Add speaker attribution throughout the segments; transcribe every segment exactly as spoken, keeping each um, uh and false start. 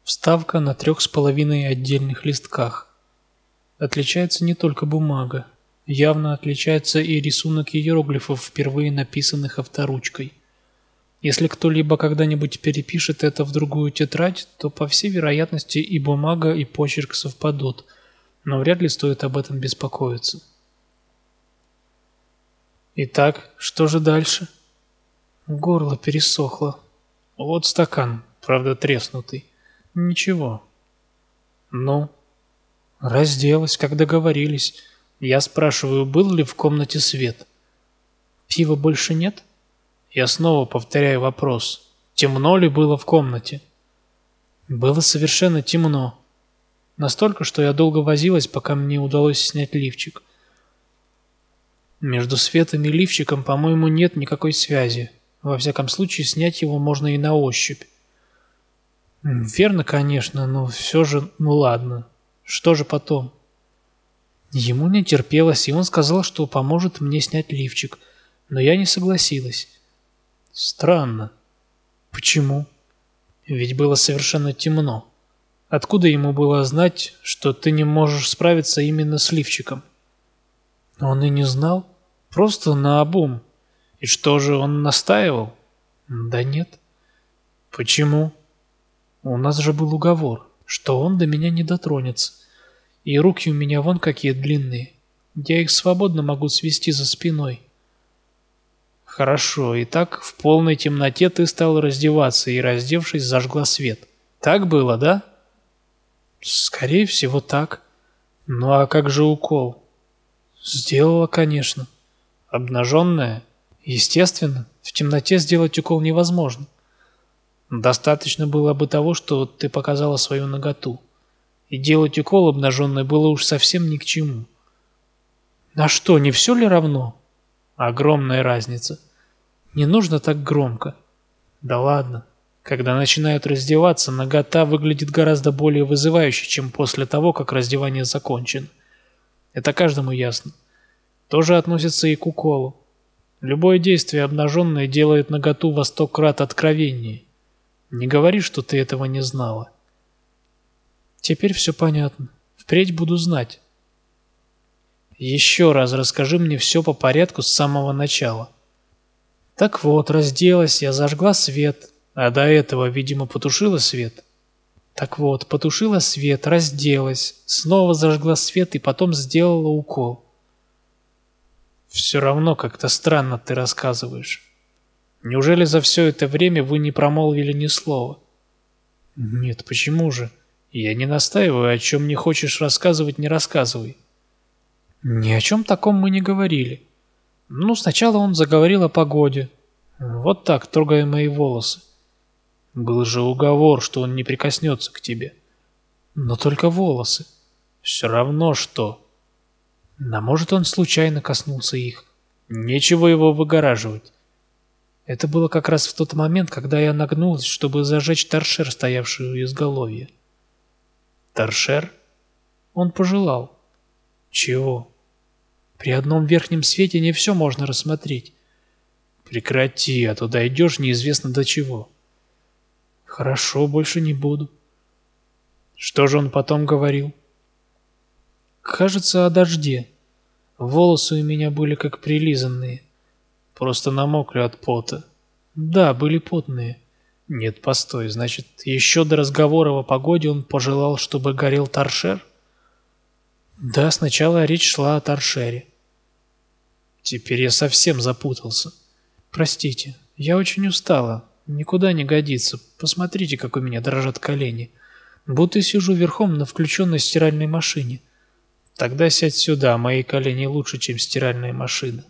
Speaker 1: Вставка на трех с половиной отдельных листках. Отличается не только бумага. Явно отличается и рисунок иероглифов, впервые написанных авторучкой. Если кто-либо когда-нибудь перепишет это в другую тетрадь, то, по всей вероятности, и бумага, и почерк совпадут, но вряд ли стоит об этом беспокоиться. Итак, что же дальше? Горло пересохло. Вот стакан, правда треснутый. Ничего. Ну? Разделась, как договорились. Я спрашиваю, был ли в комнате свет? Пива больше нет? Я снова повторяю вопрос. Темно ли было в комнате? Было совершенно темно. Настолько, что я долго возилась, пока мне удалось снять лифчик. Между светом и лифчиком, по-моему, нет никакой связи. Во всяком случае, снять его можно и на ощупь. Верно, конечно, но все же, ну ладно. Что же потом? Ему не терпелось, и он сказал, что поможет мне снять лифчик, но я не согласилась. Странно. Почему? Ведь было совершенно темно. Откуда ему было знать, что ты не можешь справиться именно с лифчиком? Он и не знал. Просто наобум. И что же, он настаивал? Да нет. Почему? У нас же был уговор, что он до меня не дотронется. И руки у меня вон какие длинные. Я их свободно могу свести за спиной. Хорошо, и так в полной темноте ты стала раздеваться и, раздевшись, зажгла свет. Так было, да? Скорее всего, так. Ну а как же укол? Сделала, конечно. Обнаженная? Естественно, в темноте сделать укол невозможно. Достаточно было бы того, что ты показала свою наготу. И делать укол обнаженной было уж совсем ни к чему. А что, не все ли равно? Огромная разница. Не нужно так громко. Да ладно. Когда начинают раздеваться, нагота выглядит гораздо более вызывающе, чем после того, как раздевание закончено. Это каждому ясно. Тоже относится и к уколу. Любое действие обнаженное делает наготу во сто крат откровеннее. Не говори, что ты этого не знала. Теперь все понятно. Впредь буду знать. Еще раз расскажи мне все по порядку с самого начала. Так вот, разделась, я зажгла свет, а до этого, видимо, потушила свет. Так вот, потушила свет, разделась, снова зажгла свет и потом сделала укол. Все равно как-то странно ты рассказываешь. Неужели за все это время вы не промолвили ни слова? Нет, почему же? Я не настаиваю, о чем не хочешь рассказывать, не рассказывай. Ни о чем таком мы не говорили. Ну, сначала он заговорил о погоде. Вот так, трогая мои волосы. Был же уговор, что он не прикоснется к тебе. Но только волосы. Все равно что. А может, он случайно коснулся их. Нечего его выгораживать. Это было как раз в тот момент, когда я нагнулась, чтобы зажечь торшер, стоявший у изголовья. Торшер? Он пожелал. Чего? При одном верхнем свете не все можно рассмотреть. Прекрати, а то дойдешь неизвестно до чего. Хорошо, больше не буду. Что же он потом говорил? Кажется, о дожде. Волосы у меня были как прилизанные. Просто намокли от пота. Да, были потные. Нет, постой, значит, еще до разговора о погоде он пожелал, чтобы горел торшер? Да, сначала речь шла о торшере. Теперь я совсем запутался. Простите, я очень устала. Никуда не годится. Посмотрите, как у меня дрожат колени. Будто сижу верхом на включенной стиральной машине. Тогда сядь сюда, мои колени лучше, чем стиральная машина.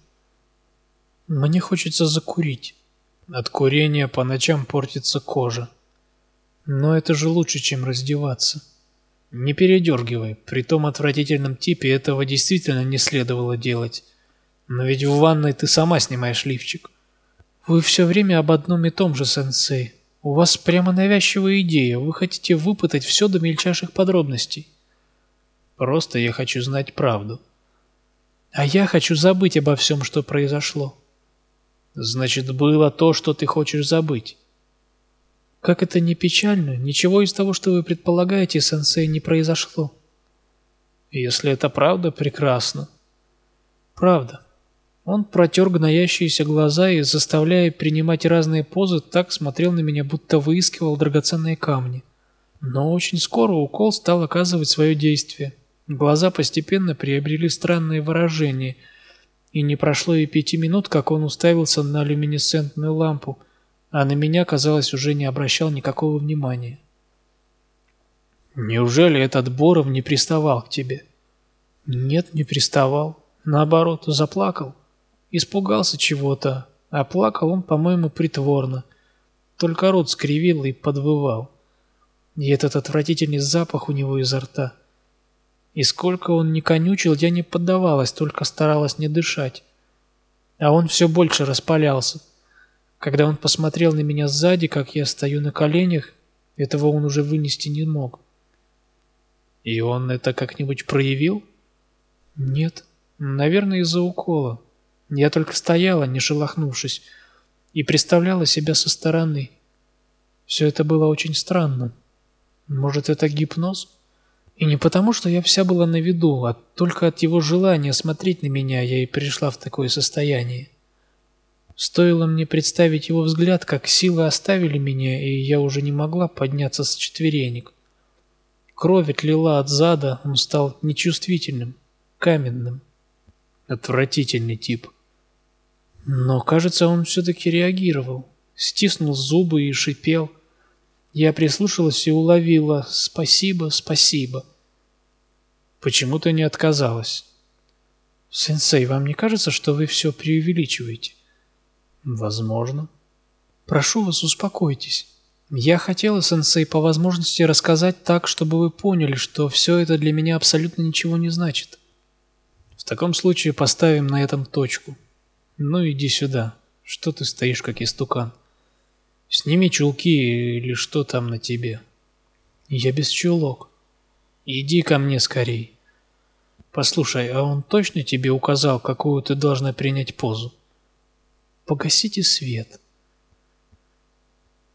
Speaker 1: Мне хочется закурить. От курения по ночам портится кожа. Но это же лучше, чем раздеваться. Не передергивай, при том отвратительном типе этого действительно не следовало делать. Но ведь в ванной ты сама снимаешь лифчик. Вы все время об одном и том же, сенсей. У вас прямо навязчивая идея, вы хотите выпытать все до мельчайших подробностей. Просто я хочу знать правду. А я хочу забыть обо всем, что произошло. Значит, было то, что ты хочешь забыть. Как это не печально, ничего из того, что вы предполагаете, сенсей, не произошло. Если это правда, прекрасно. Правда. Он протер гноящиеся глаза и, заставляя принимать разные позы, так смотрел на меня, будто выискивал драгоценные камни. Но очень скоро укол стал оказывать свое действие. Глаза постепенно приобрели странное выражение, и не прошло и пяти минут, как он уставился на люминесцентную лампу, а на меня, казалось, уже не обращал никакого внимания. «Неужели этот Боров не приставал к тебе?» «Нет, не приставал. Наоборот, заплакал. Испугался чего-то, а плакал он, по-моему, притворно. Только рот скривил и подвывал. И этот отвратительный запах у него изо рта. И сколько он ни конючил, я не поддавалась, только старалась не дышать. А он все больше распалялся. Когда он посмотрел на меня сзади, как я стою на коленях, этого он уже вынести не мог». «И он это как-нибудь проявил?» «Нет, наверное, из-за укола. Я только стояла, не шелохнувшись, и представляла себя со стороны. Все это было очень странно. Может, это гипноз? И не потому, что я вся была на виду, а только от его желания смотреть на меня я и пришла в такое состояние. Стоило мне представить его взгляд, как силы оставили меня, и я уже не могла подняться с четверенек. Кровь отлила от зада, он стал нечувствительным, каменным. Отвратительный тип. Но, кажется, он все-таки реагировал. Стиснул зубы и шипел. Я прислушалась и уловила «спасибо, спасибо». «Почему ты не отказалась?» «Сенсей, вам не кажется, что вы все преувеличиваете?» «Возможно». «Прошу вас, успокойтесь. Я хотела, сенсей, по возможности рассказать так, чтобы вы поняли, что все это для меня абсолютно ничего не значит». «В таком случае поставим на этом точку. Ну иди сюда. Что ты стоишь, как истукан? Сними чулки или что там на тебе?» «Я без чулок». «Иди ко мне скорей. Послушай, а он точно тебе указал, какую ты должна принять позу?» «Погасите свет».